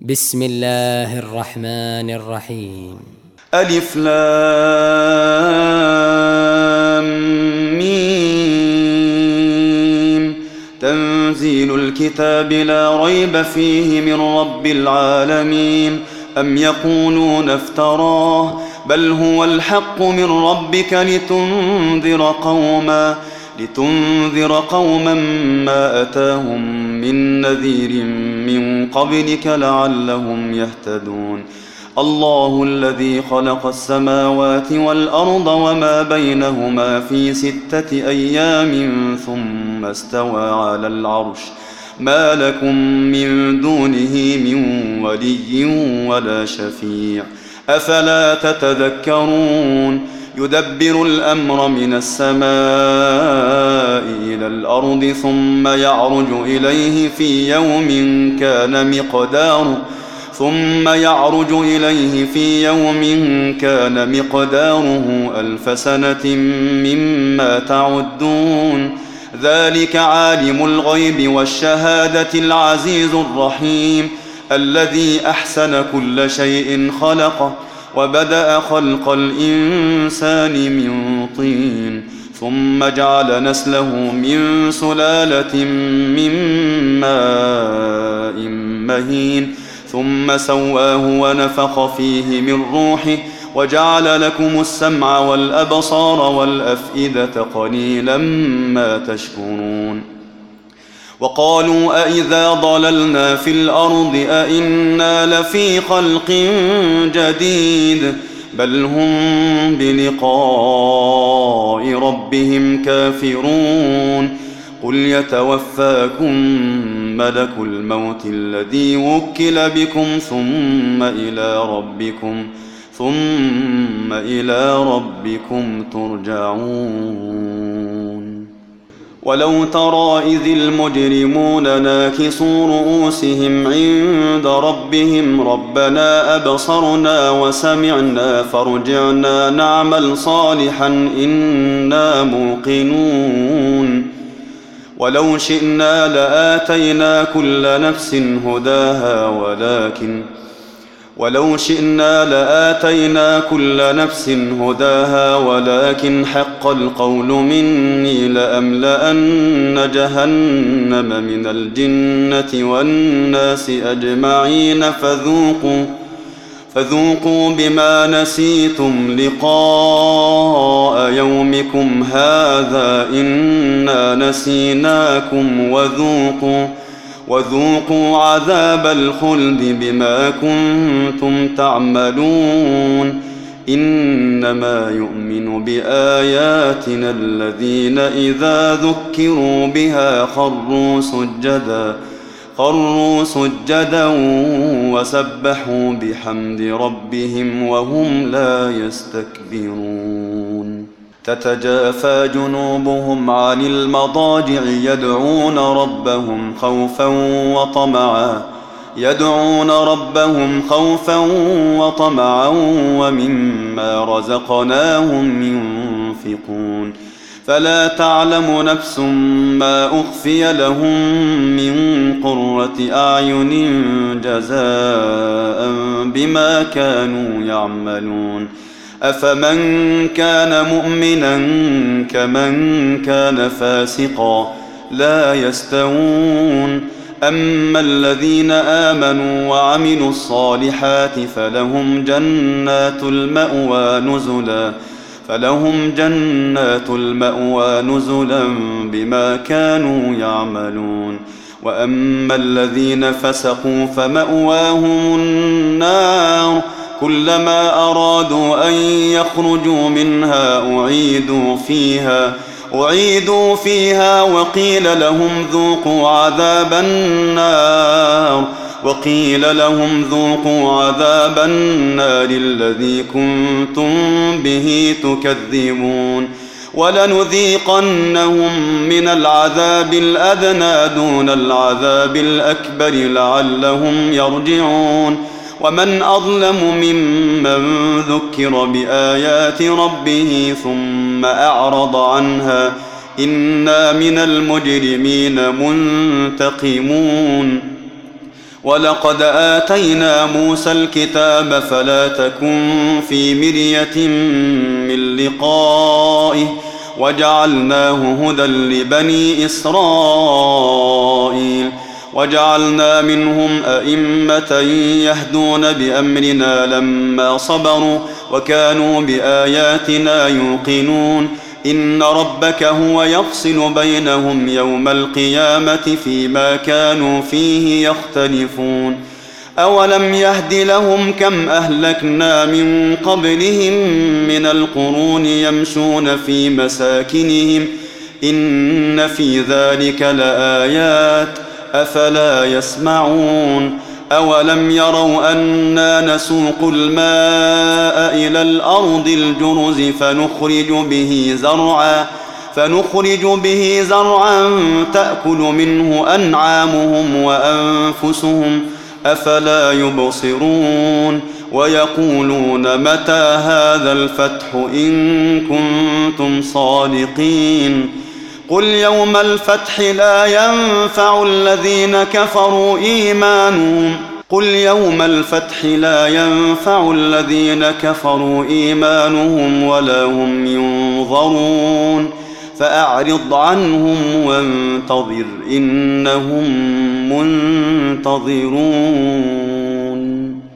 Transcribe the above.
بسم الله الرحمن الرحيم. ألف لام ميم. تنزيل الكتاب لا ريب فيه من رب العالمين. أم يقولون افتراه بل هو الحق من ربك لتنذر قوما ما أتاهم من نذير من قبلك لعلهم يهتدون. الله الذي خلق السماوات والأرض وما بينهما في 6 أيام ثم استوى على العرش ما لكم من دونه من ولي ولا شفيع أفلا تتذكرون. يدبر الأمر من السماء إلى الأرض ثم يعرج إليه في يوم كان مقداره 1000 سنة مما تعدون. ذلك عالم الغيب والشهادة العزيز الرحيم الذي أحسن كل شيء خلقه وبدأ خلق الإنسان من طين ثم جعل نسله من سلالة من ماء مهين ثم سواه ونفخ فيه من روحه وجعل لكم السمع والأبصار والأفئدة قليلا ما تشكرون. وقالوا أإذا ضللنا في الأرض أإنا لفي خلق جديد بل هم بلقاء ربهم كافرون. قل يتوفاكم ملك الموت الذي وكل بكم ثم إلى ربكم ترجعون. ولو ترى إذ المجرمون ناكسوا رؤوسهم عند ربهم ربنا أبصرنا وسمعنا فارجعنا نعمل صالحا إنا موقنون. ولو شئنا لآتينا كل نفس هداها ولكن حق القول مني لأملأن جهنم من الجنة والناس أجمعين فذوقوا بما نسيتم لقاء يومكم هذا إنا نسيناكم وذوقوا عذاب الخلد بما كنتم تعملون. إنما يؤمن بآياتنا الذين إذا ذكروا بها خروا سجدا وسبحوا بحمد ربهم وهم لا يستكبرون. تتجافى جنوبهم عن المضاجع يدعون ربهم خوفا وطمعا ومما رزقناهم ينفقون. فلا تعلم نفس ما أخفي لهم من قرة أعين جزاء بما كانوا يعملون. أفمن كان مؤمنا كمن كان فاسقا لا يستوون. أما الذين آمنوا وعملوا الصالحات فلهم جنات المأوى نزلا بما كانوا يعملون. وأما الذين فسقوا فمأواهم النار كلما أرادوا أن يخرجوا منها أعيدوا فيها وقيل لهم ذوقوا عذاب النار الذي كنتم به تكذبون. ولنذيقنهم من العذاب الأدنى دون العذاب الأكبر لعلهم يرجعون. ومن أظلم ممن ذكر بآيات ربه ثم أعرض عنها إنا من المجرمين منتقمون. ولقد آتينا موسى الكتاب فلا تكن في مرية من لقائه وجعلناه هدى لبني إسرائيل وجعلنا منهم أئمة يهدون بأمرنا لما صبروا وكانوا بآياتنا يوقنون إن ربك هو يفصل بينهم يوم القيامة فيما كانوا فيه يختلفون أولم يهد لهم كم أهلكنا من قبلهم من القرون يمشون في مساكنهم إن في ذلك لآيات أفلا يسمعون أولم يروا أنا نسوق الماء إلى الأرض الجرز فنخرج به زرعا تأكل منه أنعامهم وأنفسهم أفلا يبصرون ويقولون متى هذا الفتح إن كنتم صادقين قل يوم الفتح لا ينفع الذين كفروا إيمانهم ولا هم ينظرون فأعرض عنهم وانتظر إنهم منتظرون